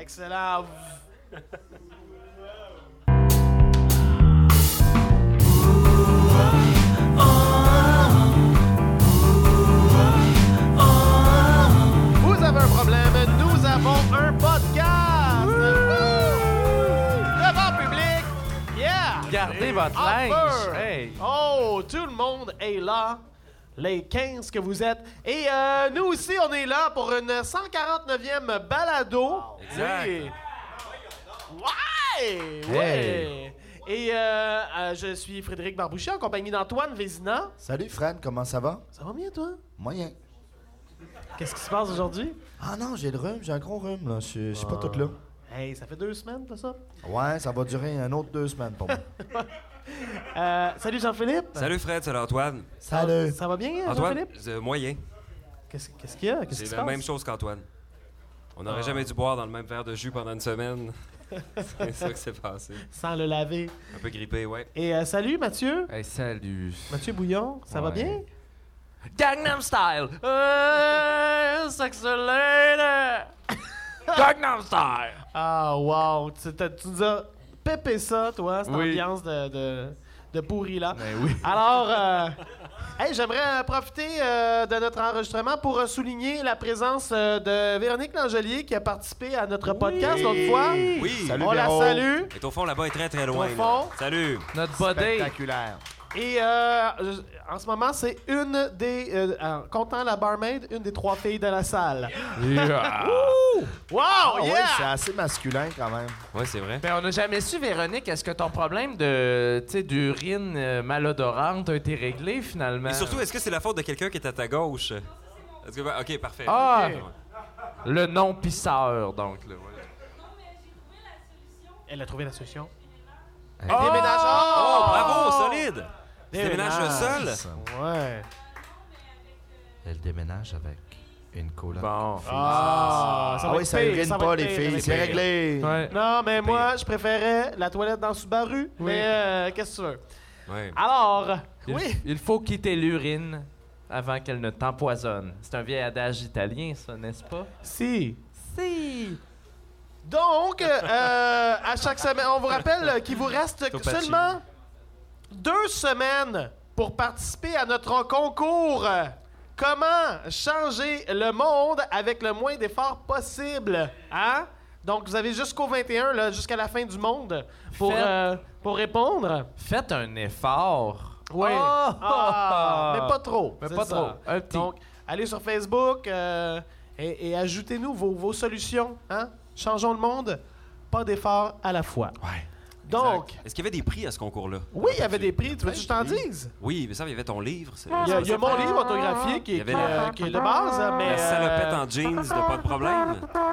Excellent. Vous avez un problème, nous avons un podcast. Devant public. Yeah. Gardez votre Offer. linge. Hey. Oh, tout le monde est là. Les 15 que vous êtes. Et nous aussi, on est là pour une 149e balado. Exact. Oui. Ouais! Ouais! Hey. Et je suis Frédéric Barbouchet en compagnie d'Antoine Vézina. Salut Fred, comment ça va? Ça va bien, toi? Moyen. Qu'est-ce qui se passe aujourd'hui? Ah non, j'ai le rhume, j'ai un gros rhume, là. Je suis pas tout là. Hey, ça fait 2 semaines, t'as ça? Ouais, ça va durer un autre 2 semaines pour moi. Salut Jean-Philippe. Salut Fred, salut Antoine. Salut. Ça va bien, Antoine, Jean-Philippe? moyen. Qu'est-ce qu'il y a? Qu'est-ce qui C'est se la passe? même chose qu'Antoine. On n'aurait jamais dû boire dans le même verre de jus pendant une semaine. C'est ça qui s'est passé. Sans le laver. Un peu grippé, ouais. Et salut Mathieu. Hey, salut. Mathieu Bouillon, ça va Ouais. bien? Gangnam Style. Sexy lady. Gangnam Style. Ah, wow! Tu nous as pépé ça, toi, cette Oui. ambiance de pourri, là. Ben oui. Alors, hey, j'aimerais profiter de notre enregistrement pour souligner la présence de Véronique Langelier qui a participé à notre podcast l'autre fois. Oui. Salut, On la Véro. salue. Et ton fond là-bas est très très loin. Ton fond. là. Salut. Notre body. Spectaculaire. Et en ce moment, c'est une des, comptant la barmaid, une des 3 filles de la salle. Yeah. Wow! Ah ouais, yeah! c'est assez masculin quand même. Ouais, c'est vrai. Mais on n'a jamais su, Véronique, est-ce que ton problème de, d'urine malodorante a été réglé finalement? Et surtout, est-ce que c'est la faute de quelqu'un qui est à ta gauche? Est-ce que... Ok, parfait. Ah! Ouais. Le non-pisseur, donc. Là, ouais. Elle a trouvé la solution. Hey. Déménageur! Oh, bravo, solide. Tu déménages seul? Ouais. Elle déménage avec une coloc. Bon. Ah, ça Ah va oui, être ça pire, urine va pas être les pire, filles, ça va c'est être pire. réglé. Ouais. Non, mais moi, je préférais la toilette dans Subaru. Mais qu'est-ce que tu veux? Ouais. Alors, Il, oui. il faut quitter l'urine avant qu'elle ne t'empoisonne. C'est un vieil adage italien, ça, n'est-ce pas? Si. Si. Donc, à chaque semaine, on vous rappelle qu'il vous reste Topachi. seulement 2 semaines pour participer à notre concours. Comment changer le monde avec le moins d'efforts possible? Hein? Donc, vous avez jusqu'au 21, là, jusqu'à la fin du monde, pour répondre. Faites un effort. Oui. Ah! Ah, mais pas trop. Mais c'est pas ça. trop. Un petit. Donc, allez sur Facebook et ajoutez-nous vos solutions. Hein? Changeons le monde, pas d'efforts à la fois. Ouais. Donc, Est-ce qu'il y avait des prix à ce concours-là? oui, il y avait des prix. Tu veux que je t'en dise? Oui, mais ça, il y avait ton livre. Il y a mon livre autographié qui Il y avait la- est de base, mais... La salopette en jeans, de pas de problème.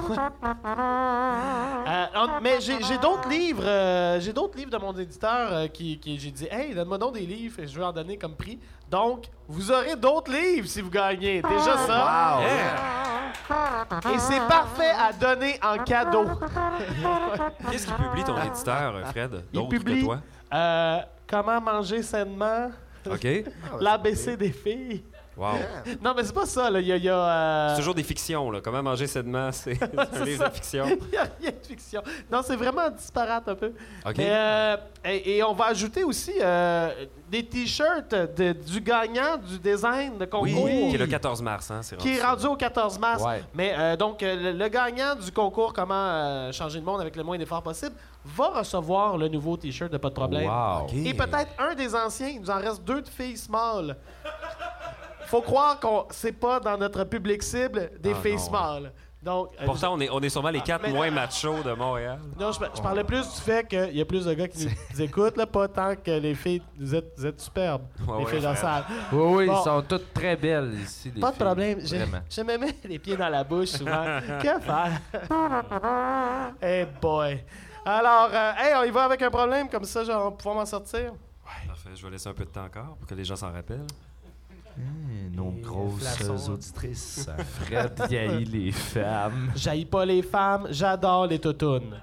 Mais j'ai d'autres livres. J'ai d'autres livres de mon éditeur qui j'ai dit, hey, donne-moi donc des livres et je veux en donner comme prix. Donc, vous aurez d'autres livres si vous gagnez. Déjà ça. Wow! Yeah. Et c'est parfait à donner en cadeau. Qu'est-ce qu'il publie ton éditeur, Fred? Il D'autres que publie toi? Comment manger sainement, OK. l'ABC des filles. Wow. Non, mais c'est pas ça, là. Il y a C'est toujours des fictions, là. Comment manger sainement, c'est un livre ça. de fiction. Il n'y a rien de fiction. Non, c'est vraiment disparate un peu. OK. Mais, et on va ajouter aussi des T-shirts du gagnant du design de concours. Oui, qui est le 14 mars, hein. Qui est rendu au 14 mars. Ouais. Mais donc, le gagnant du concours Comment changer le monde avec le moins d'efforts possible va recevoir le nouveau T-shirt de Pas de problème. Wow. OK. Et peut-être un des anciens. Il nous en reste 2 de filles small. Faut croire qu'on c'est pas dans notre public cible des Ah, filles non. small. Donc, Pourtant, on est sûrement les 4 mais- moins machos de Montréal. non, je parlais plus du fait qu'il y a plus de gars qui nous écoutent, là, pas tant que les filles. Vous êtes superbes, Ouais, les ouais, filles dans la frère. salle. Oui, oui, Bon. ils sont toutes très belles ici. Les Pas de filles. problème. Vraiment. Je me mets les pieds dans la bouche souvent. Que faire? Hey boy. Alors, hey, on y va avec un problème comme ça, genre, on va pouvoir m'en sortir. Parfait, je vais laisser un peu de temps encore pour que les gens s'en rappellent. Nos grosses flaçons. auditrices. Fred vieillit les femmes. J'haïs pas les femmes, j'adore les toutounes.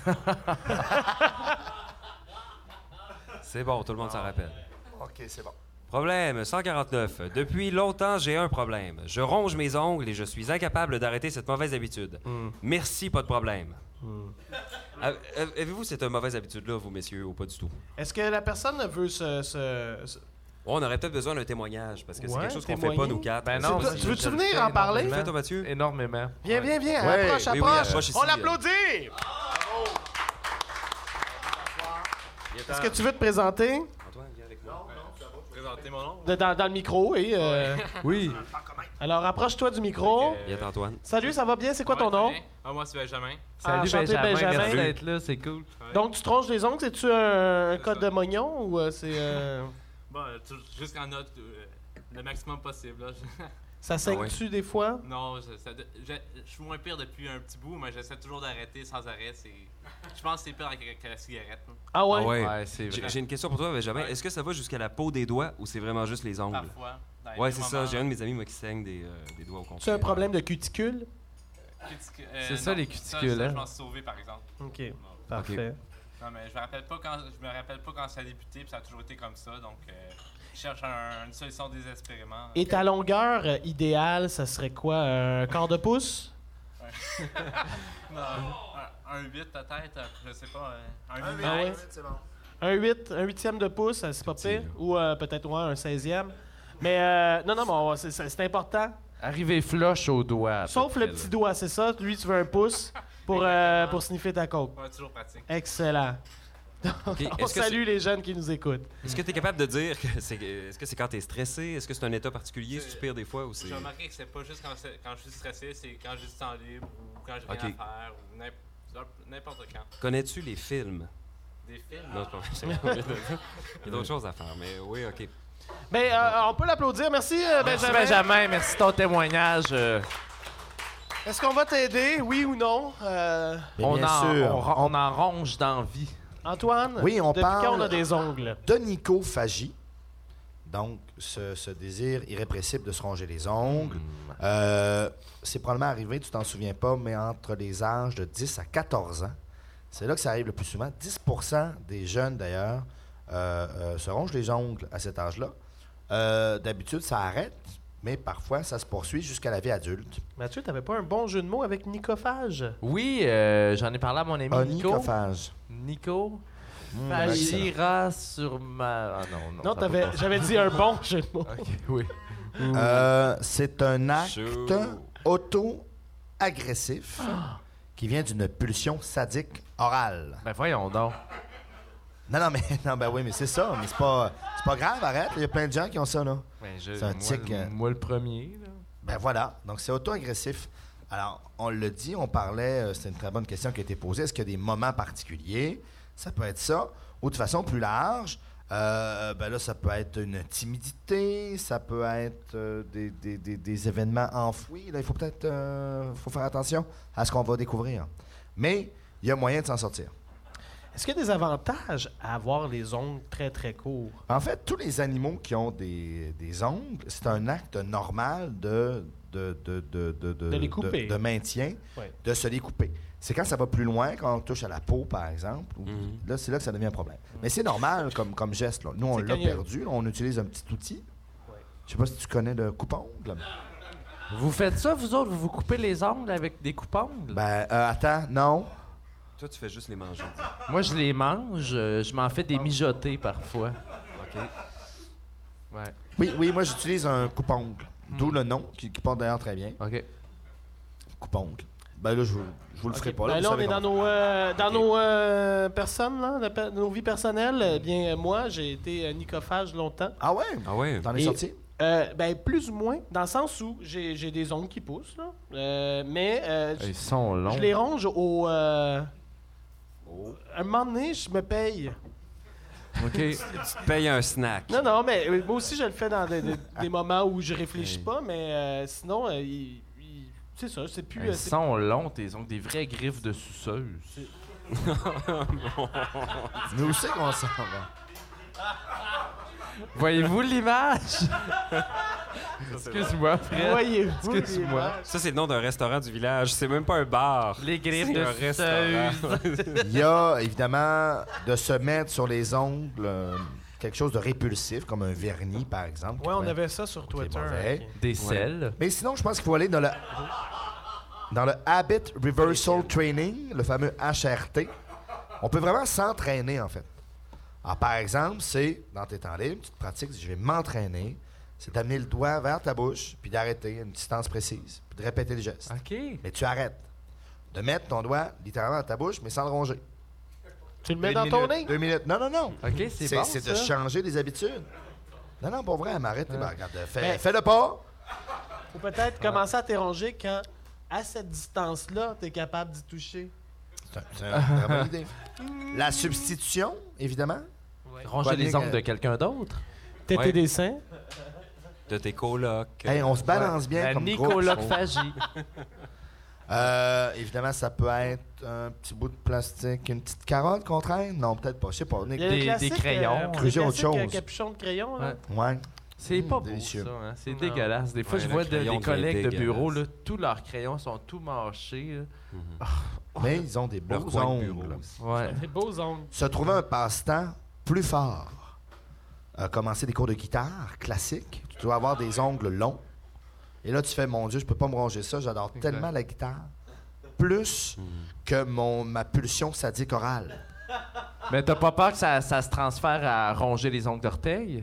C'est bon, tout le monde s'en rappelle. OK, c'est bon. Problème 149. Depuis longtemps, j'ai un problème. Je ronge mes ongles et je suis incapable d'arrêter cette mauvaise habitude. Merci, pas de problème. Avez-vous cette mauvaise habitude-là, vous, messieurs, ou pas du tout? Est-ce que la personne veut On aurait peut-être besoin d'un témoignage, parce que c'est Ouais, quelque chose qu'on fait témoigner. pas, nous quatre. Ben C'est non, toi- si tu veux-tu je le venir fais en parler? énormément. Fais-toi, Mathieu. Énormément. Viens, Ouais. approche, oui, approche. approche ici, On l'applaudit! Est-ce que tu veux te présenter Antoine, viens avec moi. Présenter mon nom. dans le micro? Oui. Alors, approche-toi du micro. Viens, Antoine. Salut, ça va bien? C'est quoi ton nom? Moi, c'est Benjamin. Salut enchanté, Benjamin, Benjamin. merci d'être là, c'est cool. Donc, tu tronches les ongles, c'est-tu un C'est code ça. de mognon ou c'est... Bon, jusqu'en note le maximum possible. Là. Ça saigne-tu des fois? Non, je suis moins pire depuis un petit bout, mais j'essaie toujours d'arrêter sans arrêt. Je pense que c'est pire que la cigarette. Là. Ah ouais? Ah ouais. Ouais, c'est vrai. J'ai une question pour toi, Benjamin. Ouais. Est-ce que ça va jusqu'à la peau des doigts ou c'est vraiment juste les ongles? Parfois. dans les Ouais, c'est moments. ça. J'ai un de mes amis, moi, qui saigne des doigts au complet. C'est un problème de cuticule? C'est ça, non, les cuticules, Ça, hein? je m'en suis sauvé, par exemple. OK, parfait. Non, mais je me rappelle pas quand ça a débuté, puis ça a toujours été comme ça. Donc, je cherche une solution désespérément. Et ta longueur idéale, ça serait quoi? Un quart de pouce? Non, un 8 peut-être, je sais pas. Un Ah millimètre. ouais? C'est bon. Un huitième de pouce, c'est pas pire? Ou peut-être un 16e? Mais non, mais c'est important. Arrivé flush au doigt. à peu Sauf près, le là. petit doigt, c'est ça? Lui, tu veux un pouce pour sniffer ta coke. Ouais, toujours pratique. Excellent. Ok. On Est-ce que salue les jeunes qui nous écoutent. est-ce que tu es capable de dire que est-ce que c'est quand tu es stressé? Est-ce que c'est un état particulier? Si tu pires des fois ou c'est. J'ai remarqué que c'est pas juste quand je suis stressé, c'est quand j'ai du temps libre ou quand j'ai rien Ok. à faire ou n'importe quand. Connais-tu les films? Des films? Non, c'est pas vrai. Il y a d'autres choses à faire, mais oui, ok. Ben, on peut l'applaudir. Merci, Merci Benjamin. Benjamin, merci de ton témoignage. Est-ce qu'on va t'aider, oui ou non? On bien en, sûr. on en ronge d'envie. Antoine? Oui, on depuis parle- quand on a des ongles? D'onychophagie. Donc, ce désir irrépressible de se ronger les ongles. C'est probablement arrivé, tu t'en souviens pas, mais entre les âges de 10 à 14 ans. C'est là que ça arrive le plus souvent. 10% des jeunes, d'ailleurs, se rongent les ongles à cet âge-là. D'habitude, ça arrête, mais parfois, ça se poursuit jusqu'à la vie adulte. Mathieu, t'avais pas un bon jeu de mots avec nicophage? Oui, j'en ai parlé à mon ami Nico. Onychophage. Nico. Phage. Gira sur ma... Ah non, Non, ça va pas. j'avais dit un bon jeu de mots. Ok, oui. C'est un acte Chaud. auto-agressif qui vient d'une pulsion sadique orale. Ben voyons donc. Non, mais non, ben oui, mais c'est ça. Mais c'est pas grave, arrête. Il y a plein de gens qui ont ça, là. Ben, C'est un tic, moi le premier. Là. Ben voilà. Donc, c'est auto-agressif. Alors, on l'a dit, on parlait, c'est une très bonne question qui a été posée. Est-ce qu'il y a des moments particuliers? Ça peut être ça. Ou de façon plus large, ben là, ça peut être une timidité, ça peut être des événements enfouis. Là, il faut peut-être faut faire attention à ce qu'on va découvrir. Mais il y a moyen de s'en sortir. Est-ce qu'il y a des avantages à avoir les ongles très, très courts? En fait, tous les animaux qui ont des ongles, c'est un acte normal de les couper. de maintien, Ouais. de se les couper. C'est quand ça va plus loin, quand on touche à la peau, par exemple, là, c'est là que ça devient un problème. Mais c'est normal comme geste. Là. Nous, on C'est l'a quand il y a- perdu, là, on utilise un petit outil. Ouais. Je sais pas si tu connais le coupe-ongle. Vous faites ça, vous autres? Vous vous coupez les ongles avec des coupe-ongles? Ben, attends, non. Toi, tu fais juste les manger. Moi, je les mange. Je m'en fais des mijotés parfois. OK. Ouais. Oui, moi, j'utilise un coupe-ongle. D'où le nom, qui porte d'ailleurs très bien. OK. Coupe-ongle. Ben là, je vous le ferai pas. Là, Ben vous là, on savez est dans comment. nos personnes, là, nos vies personnelles. Eh bien, moi, j'ai été nicophage longtemps. Ah ouais? Ah ouais? T'en es Et- sorti? Ben, plus ou moins, dans le sens où j'ai des ongles qui poussent, là. Mais Ils sont longs. je les ronge au... Un moment donné, je me paye. OK. Paye un snack. Non, mais moi aussi, je le fais dans des moments où je réfléchis pas, mais sinon, c'est ça, c'est plus... Ils c'est- sont longs, tes ongles. Des vraies griffes de suceuse. Mais où c'est qu'on s'en va? Voyez-vous l'image? Excuse-moi, Fred. Voyez-vous, Excuse-moi. l'image? Ça, c'est le nom d'un restaurant du village. C'est même pas un bar. Les griffes C'est de un restaurant. suceuse. Il y a évidemment de se mettre sur les ongles quelque chose de répulsif, comme un vernis, par exemple. qui Ouais, on pourrait- avait ça sur Twitter. mauvais. ok. Des selles. Mais sinon, je pense qu'il faut aller dans le. dans le Habit Reversal Training, le fameux HRT, on peut vraiment s'entraîner, en fait. Alors, par exemple, c'est, dans tes temps libres, tu te pratiques, je vais m'entraîner, c'est d'amener le doigt vers ta bouche, puis d'arrêter à une distance précise, puis de répéter le geste. OK. Mais tu arrêtes. De mettre ton doigt littéralement dans ta bouche, mais sans le ronger. Tu le mets 2 dans ton minutes. nez? 2 minutes. Non, non, non. OK, c'est bon, C'est de ça. changer les habitudes. Non, non, pour vrai, elle m'arrête. Ben, regarde, Mais- fais le pas. Faut peut-être commencer à t'éronger quand, à cette distance-là, t'es capable d'y toucher. C'est une très bonne idée. La substitution, évidemment. Ronger Pas les bien ongles que- de quelqu'un d'autre. Téter Ouais. des seins. De tes colocs. Hey, on se balance bien La comme groupe. nicolophagie. Évidemment, ça peut être un petit bout de plastique, une petite carotte qu'on traîne. Non, peut-être pas. Je sais pas. Il y a le Des classique, crayons. le Creuser autre classique, chose. capuchon de crayon. Là. Ouais. Ouais. C'est pas beau, délicieux. ça. Hein? C'est Non. dégueulasse. Des fois, Ouais, je le vois crayon des devient collègues de bureau, là, dégueulasse. tous leurs crayons sont tout mâchés. là. Mais ils ont des Leur beaux coin de bureau ongles. aussi. Ouais. Des beaux ongles. Se trouver un passe-temps plus fort. Commencer des cours de guitare classique. Tu dois avoir des ongles longs. Et là, tu fais, mon Dieu, je peux pas me ronger ça. J'adore Exact. tellement la guitare. Plus que ma pulsion sadique orale. Mais t'as pas peur que ça se transfère à ronger les ongles d'orteil?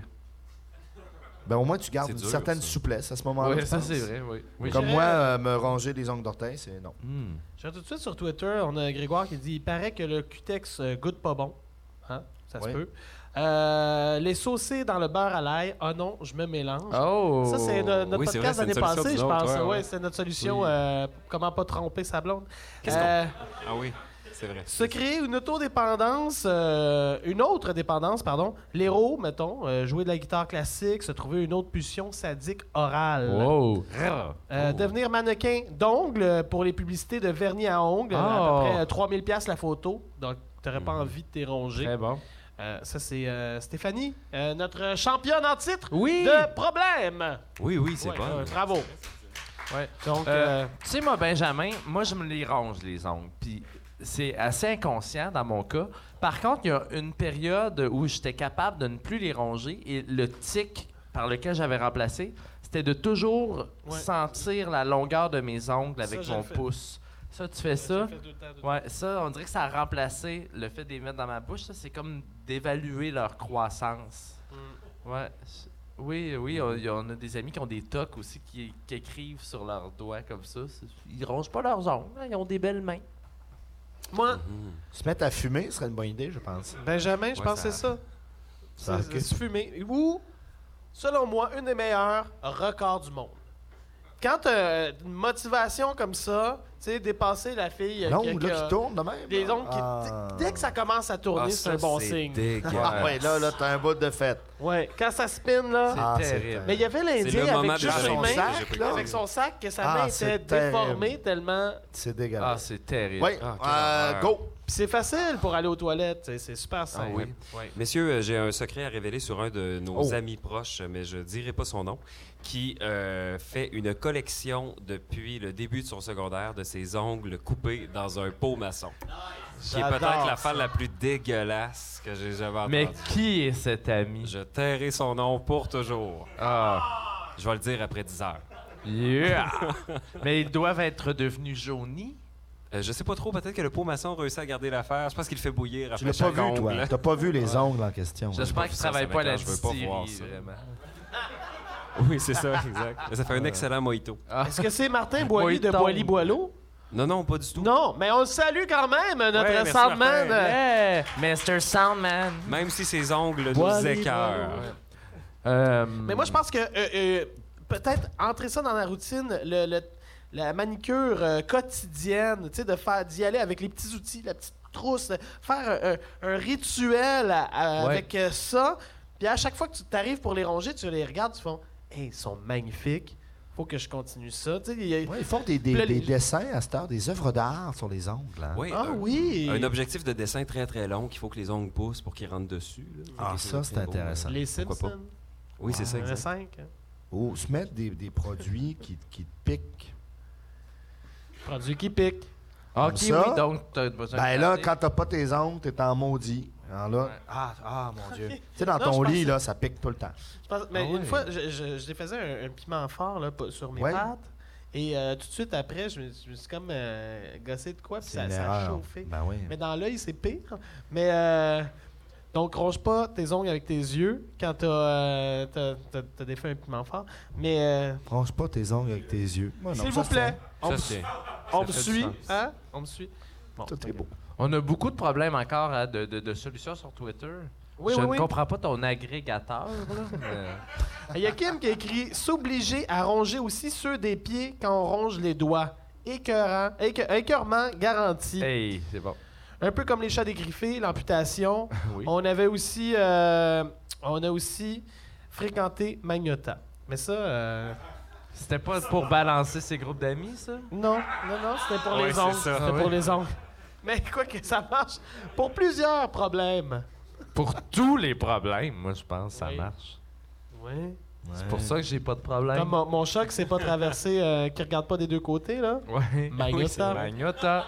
Ben, au moins, tu gardes C'est une dur, certaine ça. souplesse à ce moment-là. Oui, je ça pense. c'est vrai, oui. Oui, Comme je moi, dirais- me ronger les ongles d'orteil, c'est non. Hmm. Je vais tout de suite sur Twitter, on a Grégoire qui dit il paraît que le cutex goûte pas bon. Hein? Ça se Oui. peut. Les saucés dans le beurre à l'ail. Ah non, je me mélange. Oh! Ça, c'est notre Oui, c'est podcast vrai, l'année c'est une solution passée, je d'une pense. autre, ouais, Ouais, ouais. c'est notre solution. Oui. Comment pas tromper sa blonde. Qu'est-ce Euh, Ah oui, c'est vrai. Se créer une autodépendance, une autre dépendance, pardon. L'héros, mettons, jouer de la guitare classique, se trouver une autre pulsion sadique orale. Wow! Devenir mannequin d'ongles pour les publicités de vernis à ongles, à peu près 3000 pièces la photo. Donc, t'aurais pas envie de t'éronger. Très bon. Ça, c'est Stéphanie, notre championne en titre Oui! de problème. Oui, oui, c'est Ouais, bon. bravo. Ouais. Donc, Tu sais, moi, Benjamin, moi, je me les ronge, les ongles. Puis c'est assez inconscient dans mon cas. Par contre, il y a une période où j'étais capable de ne plus les ronger et le tic par lequel j'avais remplacé, c'était de toujours Ouais. sentir la longueur de mes ongles Ça, avec je mon le fais. pouce. Ça, tu fais ça? j'ai fait tout le temps, tout le temps. Ouais, ça, on dirait que ça a remplacé le fait de les mettre dans ma bouche. Ça, c'est comme d'évaluer leur croissance. Ouais. Oui, oui, on a des amis qui ont des tocs aussi qui écrivent sur leurs doigts comme ça. Ils rongent pas leurs ongles, hein, ils ont des belles mains. Moi, Se mettre à fumer serait une bonne idée, je pense. Benjamin, je Ouais, pense que ça- c'est ça. Ça, ok. C'est fumer. Ou, selon moi, une des meilleures records du monde. Quand tu as une motivation comme ça, tu sais, dépasser la fille L'ongle là, qui tourne de même. les ongles qui- Ah. dès que ça commence à tourner, c'est un bon signe. Ah ouais, là, t'as un bout de fête. Ouais, quand ça spin là. Ah, C'est c'est terrible. Mais il y avait C'est l'Indien le moment avec de juste son une main, sac, là. avec son sac, que sa Ah, main c'est était déformée terrible. tellement. C'est Ah, dégueulasse. c'est terrible. Oui, Ah, quelle horreur. go! Puis c'est facile pour aller aux toilettes, tu sais, c'est super simple. oui. Ouais. Messieurs, j'ai un secret à révéler sur un de nos Oh. amis proches, mais je dirai pas son nom, qui fait une collection depuis le début de son secondaire de ses ongles coupés dans un pot maçon. Qui est J'adore peut-être la ça. fan la plus dégueulasse que j'ai jamais entendue. Mais qui est cet ami? Je tairai son nom pour toujours. Ah, Je vais le dire après 10 heures. yeah! Mais ils doivent être devenus jaunis. Je sais pas trop, peut-être que le pot maçon réussit à garder l'affaire. Je pense qu'il le fait bouillir Tu après l'as pas chaque vu, ongle. toi. T'as pas vu les ongles en question. J'espère vu qu'ils ça, travaillent ça pas à la m'étonne, je veux pas distillerie, voir ça. vraiment. Oui, c'est ça, exact. Mais ça fait un excellent mojito. Ah. Est-ce que c'est Martin Boily de Boileau. Boily-Boileau? Non, non, pas du tout. Non, mais on le salue quand même, notre Ouais, merci, Soundman. Martin. Yeah! Mr. Soundman. Même si ses ongles nous Boileau, écœurent. Mais moi, je pense que peut-être entrer ça dans la routine, la manicure quotidienne, tu sais, d'y aller avec les petits outils, la petite trousse, faire un rituel avec ça. Puis à chaque fois que tu t'arrives pour les ronger, tu les regardes, tu fais « Hey, ils sont magnifiques, faut que je continue ça. » Tu sais, Ouais, ils font des Là, les- dessins à cette heure, des œuvres d'art sur les ongles. Hein. Oui, Ah oui! Un objectif de dessin très très long qu'il faut que les ongles poussent pour qu'ils rentrent dessus. là. Ah, Quelque ça, chose de c'est très beau, intéressant. Les Pourquoi Simpsons. pas? Oui, c'est ça, Il y en a exact. 5. Ou se mettre des produits qui te piquent. Produits qui piquent. Ok, Comme ça. oui, donc t'as besoin Ben de là, garder. quand t'as pas tes ongles, t'es en maudit. Alors là, Ouais. mon Dieu. Tu sais, dans Non, ton je lit, pensais- là, ça pique tout le temps. Mais Ah ouais. une fois, je les faisais un piment fort là, sur mes Ouais. pattes. Et tout de suite après, je me suis comme gossé de quoi, puis C'est ça une a erreur. chauffé. Ben oui. Mais dans l'œil, c'est pire. Mais donc, ronge pas tes ongles avec tes yeux quand t'as défait un piment fort. Mais Ronge pas tes ongles avec tes yeux. Ouais, non, s'il ça, vous plaît, on me Ça fait suit. du sens. Hein? On me suit. Bon, C'est très beau. On a beaucoup de problèmes encore hein, de solutions sur Twitter. Oui, Je oui, ne oui. comprends pas ton agrégateur. Là, mais- Il y a Kim qui a écrit « S'obliger à ronger aussi ceux des pieds quand on ronge les doigts. Écœurement garanti. Hey, c'est bon. Un peu comme les chats dégriffés, l'amputation. Oui. On a aussi fréquenté Magnota. Mais ça, C'était pas pour balancer ses groupes d'amis, ça? non, c'était pour Ouais, les c'est ongles. ça. C'était Ah pour oui. les ongles. Mais quoi que ça marche pour plusieurs problèmes. Pour tous les problèmes, moi, je pense, ça Oui. marche. Oui. C'est pour ça que j'ai pas de problème. Comme mon chat qui s'est pas traversé, qui regarde pas des deux côtés, là. Ouais. Magnota. Magnota.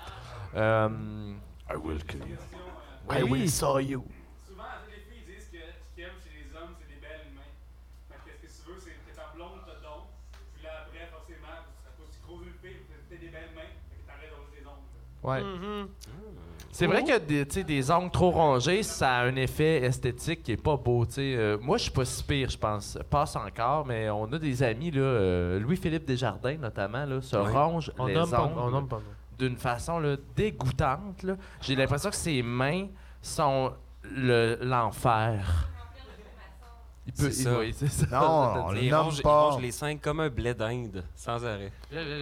I will kill you. I will saw you. Souvent, les filles disent que ce qu'ils aiment chez les hommes, c'est des belles mains. Fait que ce que tu veux, c'est que ta blonde te donne. Puis là, après, forcément, à cause tu croises une fille, t'as des belles mains, fait que t'arrêtes de rouler des ongles. Ouais. Mhm. C'est vrai que tu sais, des ongles trop rongés, ça a un effet esthétique qui est pas beau. Tu sais. Moi, je suis pas si pire, je pense. Passe encore, mais on a des amis, là, Louis-Philippe Desjardins notamment, là, se ronge On les nomme pas, ongles on nomme pas. non. d'une façon là, dégoûtante. Là. J'ai l'impression que ses mains sont l'enfer. Il C'est ça. oui, c'est ça. Non, on Il les nomme range pas. les seins comme un blé d'Inde, sans arrêt.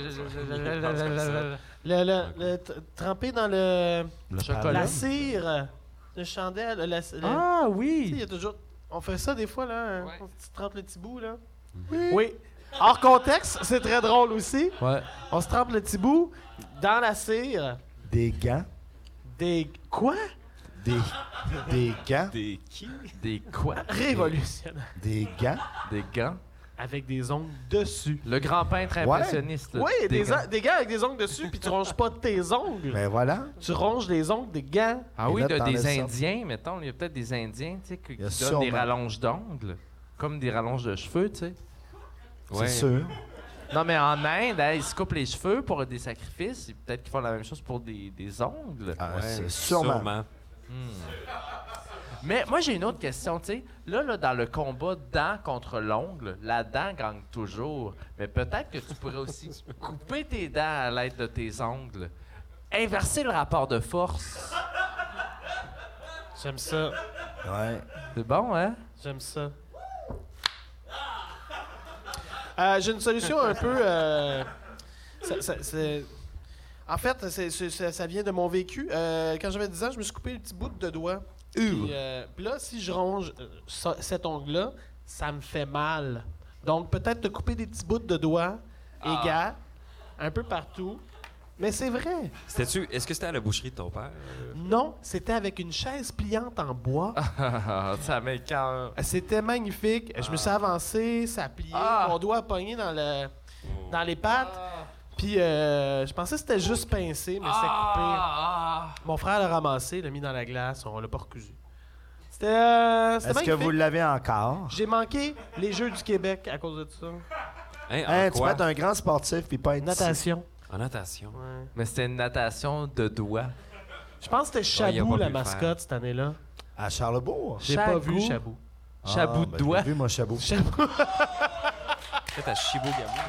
Trempé dans le chocolat. la cire, le chandelle, Ah Tu sais, oui! il y a toujours. On fait ça des fois, là. Ouais. Tu trempes le petit bout, là. Oui. Hors contexte, c'est très drôle aussi. Ouais. On se trempe le petit bout dans la cire. Des gants. Des. Quoi? Des gants. Des qui? Des quoi? Révolutionnaire. Des gants. Des gants. Avec des ongles dessus. Le grand peintre impressionniste. là. Oui, Des gants. des gars avec des ongles dessus, puis tu ronges pas tes ongles. Ben voilà. Tu ronges les ongles des gants. Ah Et oui, là, de, t'en des laisses ça. Indiens, mettons. Il y a peut-être des Indiens tu sais, qui Il y a donnent des sûrement. rallonges d'ongles. Comme des rallonges de cheveux, tu sais. C'est sûr. Non, mais en Inde, hein, ils se coupent les cheveux pour des sacrifices. Et peut-être qu'ils font la même chose pour des ongles. Ah, Ouais, c'est sûrement. Mais moi, j'ai une autre question, tu sais. Là, dans le combat dent contre l'ongle, la dent gagne toujours. Mais peut-être que tu pourrais aussi couper tes dents à l'aide de tes ongles. Inverser le rapport de force. J'aime ça. Ouais. C'est bon, hein? J'aime ça. J'ai une solution un peu. En fait, ça vient de mon vécu. Quand j'avais 10 ans, je me suis coupé le petit bout de doigt. Puis là, si je ronge cet ongle-là, ça me fait mal. Donc, peut-être te couper des petits bouts de doigts égaux, un peu partout. Mais c'est vrai. Est-ce que c'était à la boucherie de ton père? Non, c'était avec une chaise pliante en bois. Ça m'écoeure. C'était magnifique. Je me suis avancé, ça a plié. Mon doigt a pogné dans les pattes. Puis je pensais que c'était juste pincé, mais c'était coupé. Mon frère l'a ramassé, l'a mis dans la glace, on l'a pas recousu. C'était Est-ce que magnifique. vous l'avez encore? J'ai manqué les Jeux du Québec à cause de ça. Hein, en Hein, tu peux quoi? être un grand sportif puis pas être Natation. En natation. Ouais. Mais c'était une natation de doigts. Je pense que c'était Ouais, il a Chabou, pas la pu le mascotte, cette année-là. à Charlebourg. J'ai pas Chabou. vu Chabou. Chabou de ben, doigts. J'ai vu, moi, Chabou. Chabou. Peut-être à Shibogamo.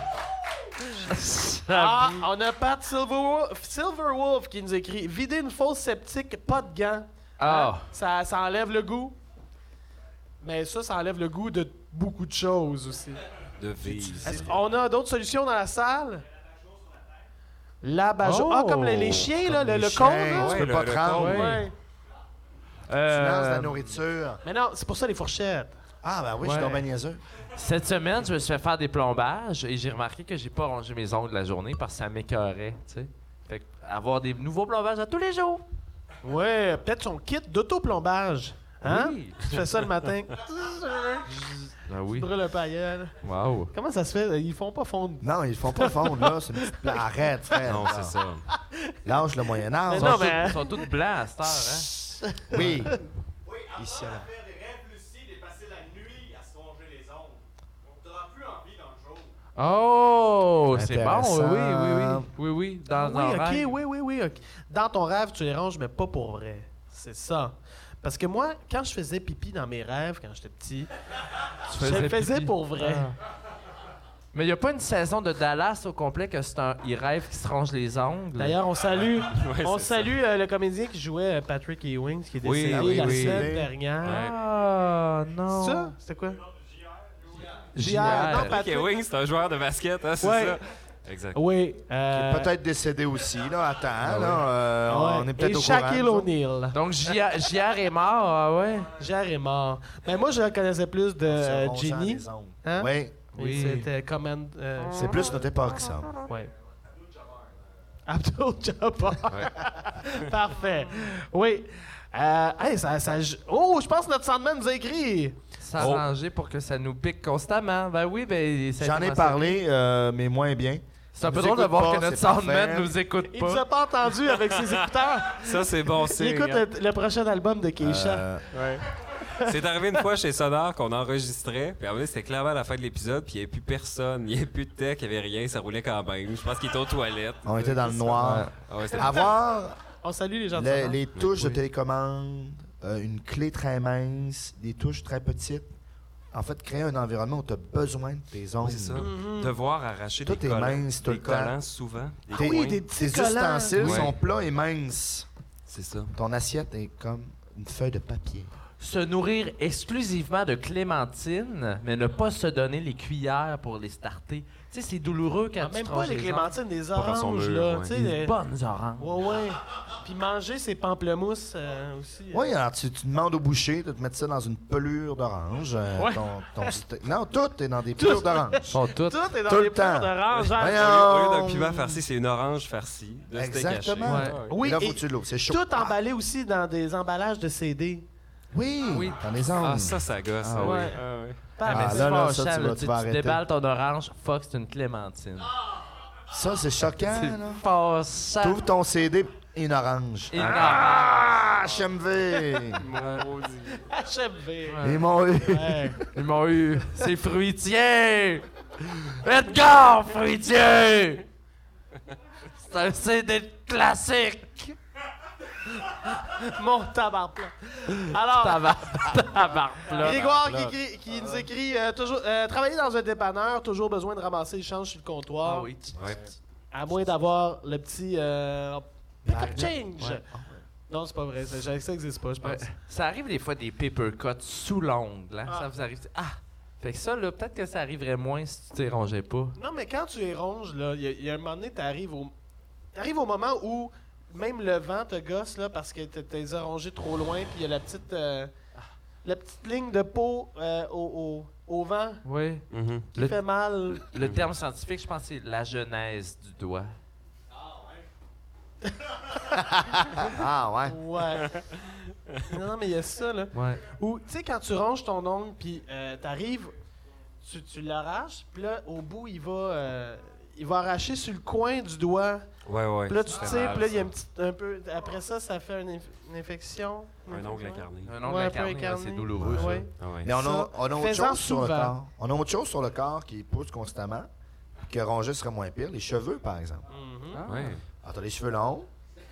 On a Pat Silverwolf qui nous écrit « Vider une fosse septique, pas de gants. Ah! Ça enlève le goût. Mais ça enlève le goût de beaucoup de choses aussi. De vise. On a d'autres solutions dans la salle? L'abat-jour. Ah, comme les chiens, là, le Chien, con, là? tu Ouais, peux le- pas le prendre. con, Ouais. Tu lances la nourriture. Mais non, c'est pour ça les fourchettes. Ah, ben oui, je suis Ouais. donc bien niaiseux. Cette semaine, je me suis fait faire des plombages et j'ai remarqué que j'ai pas rongé mes ongles la journée parce que ça m'écœurait, tu sais. Fait que avoir des nouveaux plombages à tous les jours. Ouais, peut-être son kit d'autoplombage. Hein? Oui. Tu fais ça le matin. Ah oui. Brûle un pailleul. Wow. Comment ça se fait? Ils font pas fondre. Non, ils font pas fondre, là. C'est une petite Arrête, frère. Non, c'est ça. Lâche le Moyen-Âge. Mais non, mais- Ils sont tous blancs à cette heure, hein? Oui. Oui, Ici, là. faire des rêves lucides et passer la nuit à se ronger les ongles. On n'aura plus envie dans le jour. Oh, c'est bon, Intéressant. oui. Dans oui, un ok, rêve. oui. Ok. Dans ton rêve, tu les ranges, mais pas pour vrai. C'est ça. Parce que moi, quand je faisais pipi dans mes rêves, quand j'étais petit, je le faisais pipi. pour vrai. Ah. Mais il n'y a pas une saison de Dallas au complet que il rêve qu'il se range les ongles. D'ailleurs, on salue, Ouais, on c'est ça. salue le comédien qui jouait Patrick Ewing, qui est Oui, décédé oui, la oui. semaine dernière. Ah, non. C'est ça? C'était quoi? JR. Non, Patrick Patrick. Ewing, c'est un joueur de basket, hein, c'est Ouais. ça? Exact. Oui. Peut-être décédé aussi, là. Attends, Ah là, on est peut-être Et au courant. Shaquille nous autres. O'Neal. Donc, JR est mort, ah ouais? JR est mort. Mais moi, je connaissais plus de Se rongeant Ginny. les ongles. Hein? Oui, Oui. C'était Command. c'est plus notre époque, ça. Ouais. Abdul Jabbar. Parfait. Oui. Hey, oh, je pense que notre Sandman nous a écrit. S'arranger pour que ça nous pique constamment. Ben oui, ben... ça a J'en ai commencé. parlé, mais moins bien. C'est un peu Nous drôle de écoute voir pas, que notre c'est parfait. Soundman nous écoute Il nous pas. a pas entendu avec ses écouteurs. Ça, c'est bon Il signe. écoute hein. le prochain album de Keisha. Ouais. C'est arrivé une fois chez Sonar qu'on enregistrait, puis à un moment donné, c'était clairement à la fin de l'épisode, puis il n'y avait plus personne, il n'y avait plus de tech, il n'y avait rien, ça roulait quand même. Je pense qu'il était aux toilettes. On était dans le noir. Ah ouais, c'était- Avoir On salue les gens de les, Sandman. les touches de télécommande, une clé très mince, des touches très petites. En fait, créer un environnement où tu as besoin de tes ongles. Oui, c'est ça. Mhm. Devoir arracher Tout des est collants, mince tout des le temps. collants souvent. Des Tes, coins. des petits tes collants. ustensiles Oui. sont plats et minces. C'est ça. Ton assiette est comme une feuille de papier. Se nourrir exclusivement de clémentines, mais ne pas se donner les cuillères pour les starter. Tu sais, c'est douloureux quand Ah, tu même te pas ranges les les clémentines, des Pas dans son oranges, mur, là. ouais. Tu sais, ongles. les- Des bonnes oranges. Ouais. Puis manger ses pamplemousses aussi. Oui, alors tu demandes au boucher de te mettre ça dans une pelure d'orange. Ouais. Non, tout est dans des pelures d'orange. Sont toutes. Tout est dans Tout le les pleurs temps. d'orange. hein. Voyons. Au lieu d'un piment farci, c'est une orange farcie. De steak haché. Exactement. Ouais. Oui, Et là, et faut-tu de l'eau. C'est chaud. tout emballé aussi dans des emballages de CD. Oui, Oui. dans les ongles. Ah, ça gosse. Ah ah oui. oui. Ah oui. Ah, mais Ah, c'est là, là, fâchant, ça, tu là. vas- tu vas Tu arrêter. déballes ton orange, fuck, c'est une clémentine. Ça, c'est choquant, C'est là. fâchant. T'ouvres ton CD et une orange. Et Ah, HMV. HMV. Ils m'ont eu. Ouais. Ils m'ont eu. C'est fruitier! Edgar Fruitier! C'est un CD classique! Mon tabarplan. Alors, Tabarplan. Grégoire qui nous écrit toujours travailler dans un dépanneur, toujours besoin de ramasser les changes sur le comptoir. Ah oui. Ouais. À moins d'avoir le petit pick-up change. Ouais. Non, c'est pas vrai. Ça n'existe pas, je pense. Ouais. Ça arrive des fois des paper cuts sous l'ongle. Hein? Ah. Ça vous arrive. Ah! Fait que ça, là, peut-être que ça arriverait moins si tu t'y rongeais pas. Non, mais quand tu éronges, là, il y a un moment donné, t'arrives au moment où même le vent te gosse, là, parce que t'es rongé trop loin, puis il y a la petite ligne de peau au vent Oui. Mhm. qui fait mal. Le terme scientifique, je pense, c'est la genèse du doigt. Ah, ouais. Ouais. Non, mais il y a ça, là. Ouais. Ou, tu sais, quand tu ronges ton ongle, puis t'arrives, tu l'arraches, puis là, au bout, il va arracher sur le coin du doigt. Ouais, ouais. Puis là, tu Ça fait tires, mal, puis là, il y a ça. un peu... Après ça fait une infection. Un ongle incarné. Un ongle Ouais, un peu incarné, incarné. c'est douloureux. ça. Ouais. Ah ouais. Mais on Ça, a autre fais-en chose sur le souvent. corps. On a autre chose sur le corps qui pousse constamment, puis que ronger serait moins pire. Les cheveux, par exemple. Mhm. Ah. Ouais. Alors, t'as les cheveux longs.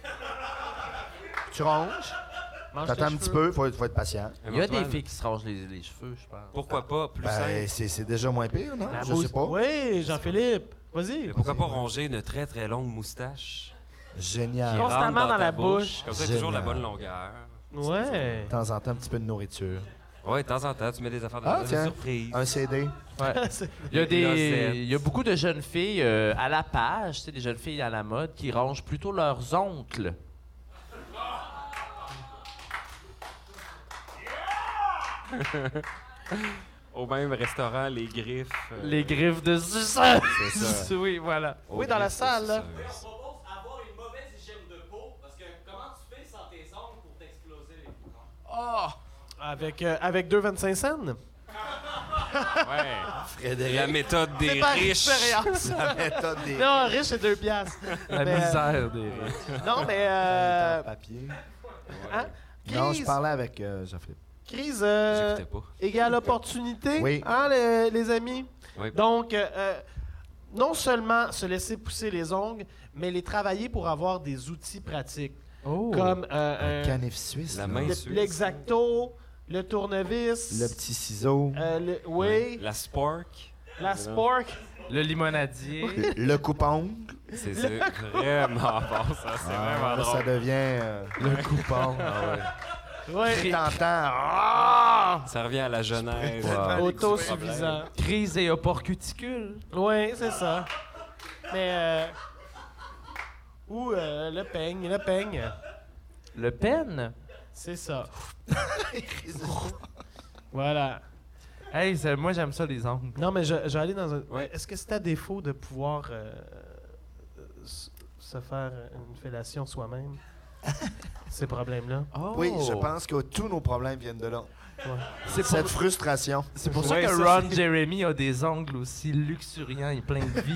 Tu ronges. Mange T'attends tes un petit cheveux. peu, faut être patient. Il y a des Antoine, filles qui se rongent les cheveux, je pense. Pourquoi pas plus Ben, simple? c'est déjà moins pire, non? La Je mousse- sais pas. Oui, Jean-Philippe. Vas-y. Mais pourquoi pas ronger une très très longue moustache? Génial. qui Constamment rentre dans ta la bouche. Comme ça, toujours la Génial. bonne longueur. Ouais. De temps en temps, un petit peu de nourriture. Ouais, de temps en temps, tu mets des affaires de Ah, de tiens. surprise. Un CD. Ouais. C'est- Il y a Nocettes. il y a beaucoup de jeunes filles à la page, tu sais, des jeunes filles à la mode, qui rongent plutôt leurs oncles. Au même restaurant, les griffes. Les griffes de suceuse. C'est ça. Oui, voilà. aux Oui, dans la griffes salle, là. suceuses. propose avoir une mauvaise hygiène de peau parce que comment tu fais sans tes ongles pour t'exploser les boutons? Avec 2,25 cents. Ouais. Frédéric. La méthode C'est des par riches. expérience. La méthode des. Non, riche, c'est 2 piastres. La Mais, misère des riches. Non, mais... papier. hein? Non, je Crise, parlais avec Jean-Philippe. crise J'écoutais pas. égale opportunité. Oui. Hein, les amis? Oui. Donc, non seulement se laisser pousser les ongles, mais les travailler pour avoir des outils pratiques. Oh. Comme Un canif suisse. La là. main suisse. l'exacto, le tournevis. Le petit ciseau. Oui, La Spork. la spork. Le limonadier. Le coupe-ongle. C'est vraiment bon, ça. C'est vraiment Là, ça drôle. devient... Le coupon. Oui, T'entends... Ah! Ça revient à la genèse. Ouais. autosuffisant. Crise et oporcuticule. Oui, c'est ça. Mais... ou le peigne, Le pen. c'est ça. Voilà. Hey, moi j'aime ça les ongles. Non, mais je vais aller dans un... Ouais. Est-ce que c'est à défaut de pouvoir se faire une fellation soi-même? Ces problèmes-là? Oh. Oui, je pense que tous nos problèmes viennent de là. C'est pour, Cette frustration. c'est pour ça Ouais, que ça, Ron Jeremy a des ongles aussi luxuriants et pleins de vie.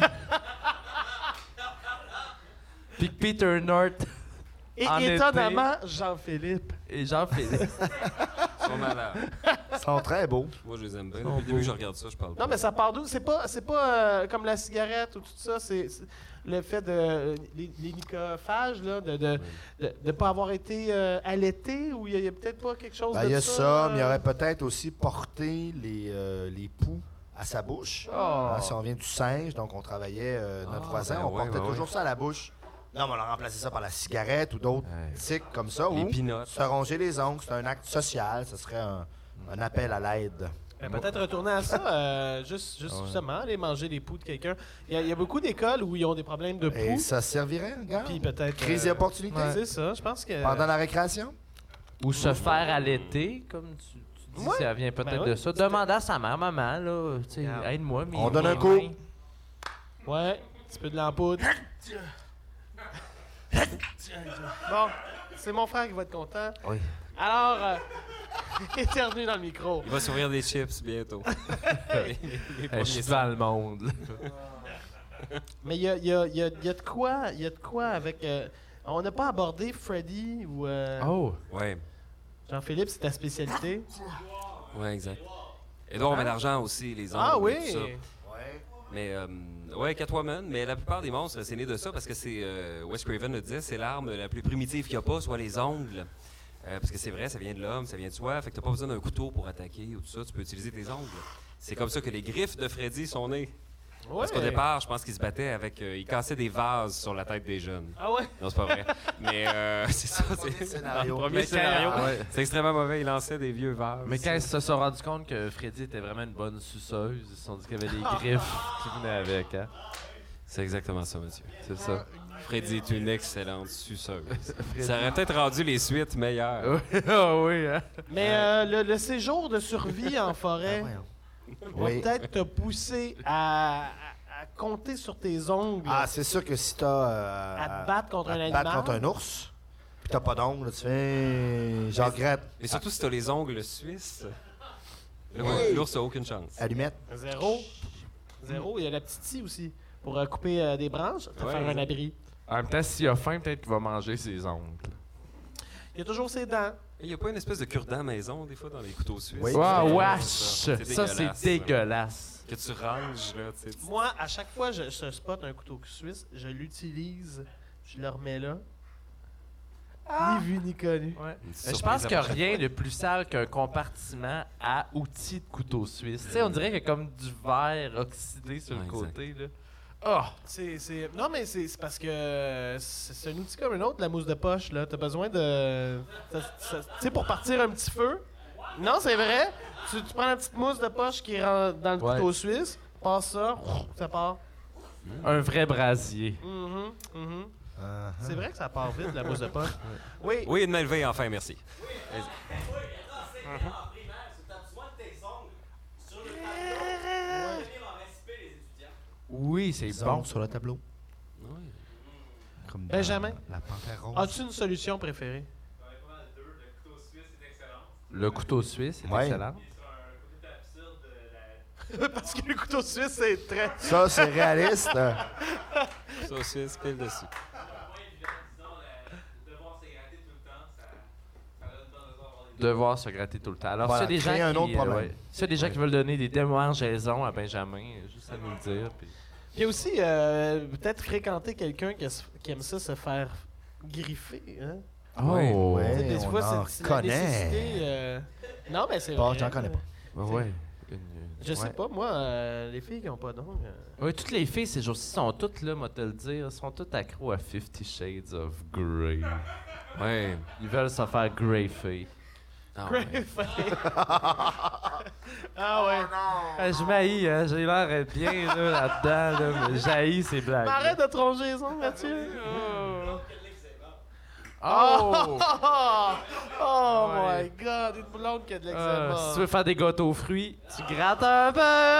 Puis que Peter North Et En étonnamment, Jean-Philippe. et Jean-Philippe. Ils sont malades. Ils sont très beaux. Moi, je les aime bien. Depuis le début que je regarde ça, je parle pas. Non, mais ça part d'où? C'est pas comme la cigarette ou tout ça. C'est le fait de... les mycophages, là, de pas avoir été allaité, ou il y a peut-être pas quelque chose Ben, de il y a ça, mais il y euh, aurait peut-être aussi porté les poux à sa bouche. Oh. Hein, si on vient du singe, donc on travaillait, notre voisin, ben on ouais, portait ben toujours ça à la bouche. Non, mais on a remplacé ça par la cigarette ou d'autres Ouais. tics comme ça. Les Ou peanuts. se ronger les ongles, c'est un acte social, ce serait un appel à l'aide. Ben, peut-être retourner à ça, juste justement, aller manger les poux de quelqu'un. Il y a beaucoup d'écoles où ils ont des problèmes de Et poux. ça servirait, regarde. Puis peut-être... Crise et opportunité. C'est ça, je pense que... Pendant la récréation. Ou se faire allaiter, comme tu dis, Ouais. ça vient peut-être Ben oui. de ça. Demander à sa mère, maman, là, tu sais, Regarde. aide-moi. On donne un coup. Ouais, un petit peu de l'ampoule. Bon, c'est mon frère qui va être content. Oui. Alors, éternue dans le micro. Il va s'ouvrir des chips bientôt. Les Je premiers suis dans le monde. là. Mais il y a de quoi avec... on n'a pas abordé Freddy ou Oh. Ouais, Jean-Philippe, c'est ta spécialité. ouais, exact. Édouard Mélargent aussi, les ongles. Ah et oui! tout ça. Mais, ouais, Catwoman, mais la plupart des monstres, c'est né de ça parce que c'est, Wes Craven le disait, c'est l'arme la plus primitive qu'il n'y a pas, soit les ongles. Parce que c'est vrai, ça vient de l'homme, ça vient de soi, fait que t'as pas besoin d'un couteau pour attaquer ou tout ça, tu peux utiliser tes ongles. C'est comme ça que les griffes de Freddy sont nées. Ouais. Parce qu'au départ, je pense qu'il se battait avec, il cassait des vases sur la tête des jeunes. Ah ouais? Non, c'est pas vrai. Mais c'est ça, c'est scénario. dans le premier Mais scénario. quand- ouais. C'est extrêmement mauvais, il lançait des vieux vases. Mais quand ils se sont rendus compte que Freddy était vraiment une bonne suceuse, ils se sont dit qu'il y avait des griffes qui venaient avec. Hein? C'est exactement ça, monsieur. C'est ça. Freddy est une excellente suceuse. Ça aurait peut-être rendu les suites meilleures. Ah oui, hein? Mais le séjour de survie en forêt va Oui. peut-être te pousser à compter sur tes ongles. Ah, c'est sûr que si t'as... À te battre contre à un te animal. battre contre un ours, puis t'as pas d'ongles, tu fais... J'en regrette. Mais surtout si t'as les ongles suisses, l'ours a aucune chance. Allumette. Zéro. Il y a la petite scie aussi. Pour couper des branches, te Ouais, faire un exact. abri. En même temps, s'il a faim, peut-être qu'il va manger ses ongles. Il y a toujours ses dents. Il n'y a pas une espèce de cure-dent maison, des fois, dans les couteaux suisses? Oui. Wow, Ouais, wesh! ça, Ça, c'est dégueulasse. Que tu ranges, là, tu sais. Moi, à chaque fois que je spot un couteau suisse, je l'utilise, je le remets là. Ni vu ni connu. Ouais. Une Mais je surprise pense la qu'il n'y a prochaine rien fois. de plus sale qu'un compartiment à outils de couteau suisse. Tu sais, on dirait qu'il y a comme du verre oxydé sur le Ouais, côté. Là. Oh! Non, mais c'est parce que c'est un outil comme un autre, la mousse de poche. Là, t'as besoin de... Tu sais, pour partir un petit feu. Non, c'est vrai. Tu prends la petite mousse de poche qui est dans le Ouais. couteau suisse, passe ça, ça part. Un vrai brasier. Mhm, mhm. C'est vrai que ça part vite, la mousse de poche. Oui. Oui, une main levée, enfin, merci. Oui, c'est Ils bon. ont sur le tableau. Oui. Comme dans Benjamin? La panthère rose. As-tu une solution préférée? J'en ai pas mal deux. Le couteau suisse est excellent. Le couteau suisse, c'est Ouais. excellent. Et sur un côté absurde de la. Parce que le couteau suisse, c'est très... Ça, c'est réaliste. Saucisse, pile dessus. Moins évident, disons, de devoir se gratter tout le temps, ça donne pas raison d'avoir des. Devoir se gratter tout le temps. Alors, Voilà, s'il y a des créer gens un qui, autre problème. s'il y a des gens qui veulent donner des démangeaisons à Benjamin, juste à nous le dire. Puis... Puis aussi, peut-être fréquenter quelqu'un qui aime ça se faire griffer. Hein? Ouais. Oh! Ouais. Tu sais, des on fois, en c'est la connaît. nécessité. Non, mais c'est Bon, vrai. j'en connais pas. Ouais. Je sais pas, moi, les filles qui n'ont pas d'ongles. Oui, toutes les filles ces jours-ci sont toutes là, moi te le dire, sont toutes accros à 50 Shades of Grey. Ouais. Ils veulent se faire graffer. Ah, ouais. Ah ouais. Ah, je m'haïs, hein, j'ai l'air bien là-dedans, là, mais j'haïs ces blagues. Arrête de tronger les ongles, Mathieu. Oh! Oh Ouais. my god, une blonde qui a de l'eczéma. Si tu veux faire des gâteaux aux fruits, tu grattes un peu!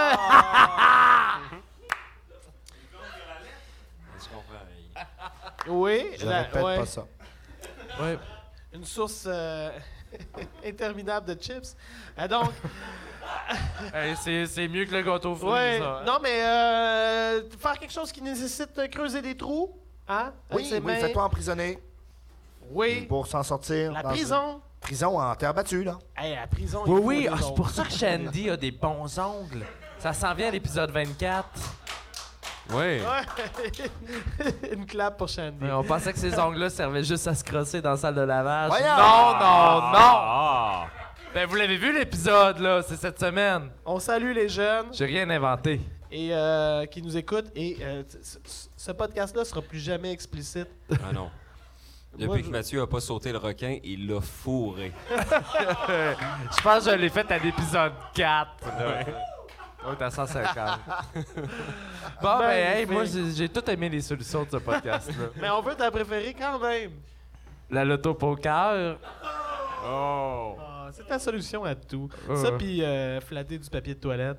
Je comprends. Oui, Je répète ouais. pas ça. Ouais. Une source interminable de chips. Donc, Hey, c'est mieux que le gâteau aux fruits, ouais. ça. hein? Non, mais faire quelque chose qui nécessite de creuser des trous, hein? avec Oui, ses oui, mains. fais-toi emprisonner Oui. pour s'en sortir. La dans prison. une prison en terre battue, là. Hey, la prison. Oui, il faut oui, des ah, c'est ongles. pour ça que Shandy a des bons ongles. Ça s'en vient à l'épisode 24. Ouais. Ouais. Une clap pour Shandy. Ouais, on pensait que ces ongles-là servaient juste à se crosser dans la salle de lavage. Voyons! Non, non, non! Ah! Ben, vous l'avez vu l'épisode, là, c'est cette semaine. On salue les jeunes J'ai rien inventé. et qui nous écoutent. Et ce podcast-là sera plus jamais explicite. Ah non. Depuis Moi, que Mathieu a pas sauté le requin, il l'a fourré. Je pense que je l'ai fait à l'épisode 4. On est à 150. Bon, ben, hey, moi, j'ai tout aimé les solutions de ce podcast-là. Mais on veut ta préférée quand même. La loto poker. Oh! Ah, c'est ta solution à tout. Ouais, Ça, ouais. puis flatter du papier de toilette.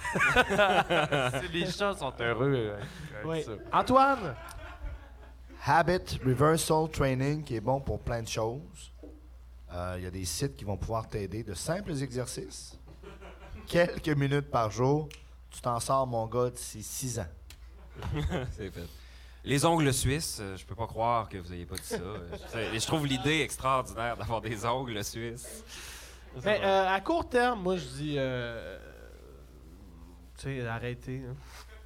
Les chats sont heureux avec Oui. ça. Antoine, Habit Reversal Training, qui est bon pour plein de choses. Il y a des sites qui vont pouvoir t'aider de simples exercices. Quelques minutes par jour. Tu t'en sors, mon gars, d'ici 6 ans. C'est fait. Les ongles suisses, je peux pas croire que vous ayez pas dit ça. Je trouve l'idée extraordinaire d'avoir des ongles suisses. mais, à court terme, moi, je dis... tu sais, arrêtez. hein.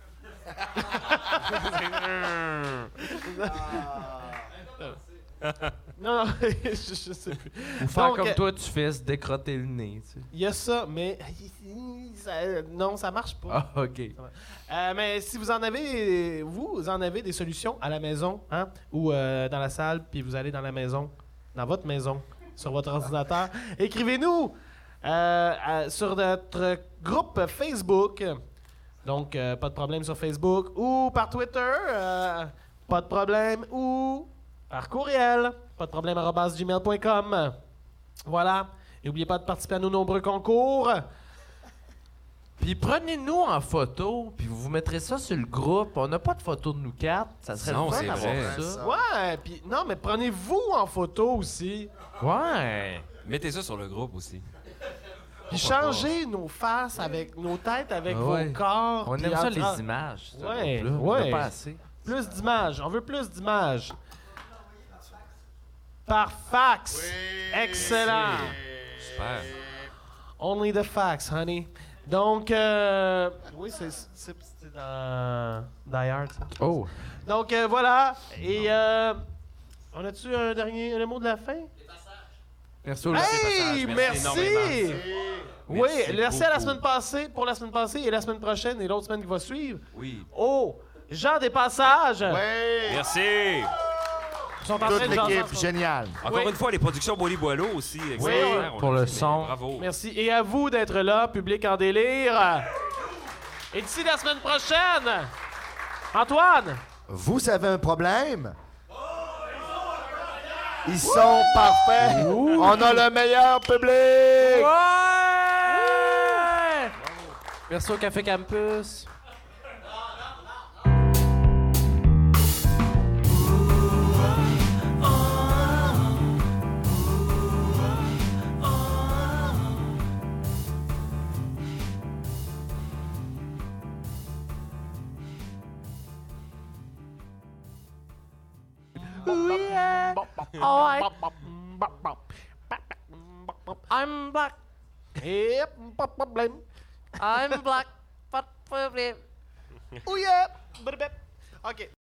Non, non, je sais plus. Ou faire Donc, comme toi, tu fais, se décrotter le nez, tu sais. Il y a ça, mais non, ça marche pas. Ah, OK. Mais si vous en avez des solutions à la maison, hein, ou dans la salle, puis vous allez dans la maison, dans votre maison, sur votre ordinateur, écrivez-nous sur notre groupe Facebook. Donc, pas de problème sur Facebook, ou par Twitter, pas de problème, ou par courriel, pas de problème, @gmail.com. Voilà. N'oubliez pas de participer à nos nombreux concours. Puis prenez-nous en photo, puis vous mettrez ça sur le groupe. On n'a pas de photo de nous quatre. Ça serait Non, le fun c'est d'avoir vrai. ça. Ouais, puis non, mais prenez-vous en photo aussi. Ouais. Mettez ça sur le groupe aussi. Puis changez nos faces avec nos têtes avec vos Ouais. corps. On puis aime ça, en- les images. ce Ouais, groupe-là. On ouais. n'a pas assez. Plus d'images. On veut plus d'images. Par fax. Excellent. Super. Only the facts, honey. Donc, oui, c'est dans Die Hard, ça. Oh. Donc, voilà. Et on a-tu un mot de la fin? Merci au Hey, Merci énormément. Oui, Merci merci à la beaucoup. semaine passée, pour la semaine passée et la semaine prochaine et l'autre semaine qui va suivre. Oui. Oh, Jean des Passages. Merci. Ils sont en train Toute de jaser l'équipe, ensemble. génial. Encore Oui. une fois, les productions Boily Boileau aussi. extraordinaires. On pour l'a le dit, mais son. Bravo. Merci. Et à vous d'être là, public en délire. Et d'ici la semaine prochaine, Antoine, Vous avez un problème? Ils sont parfaits. On a le meilleur public. Ouais! Merci au Café Campus. I'm black. Yep, pas de problème. I'm black, but for Oh yeah. OK.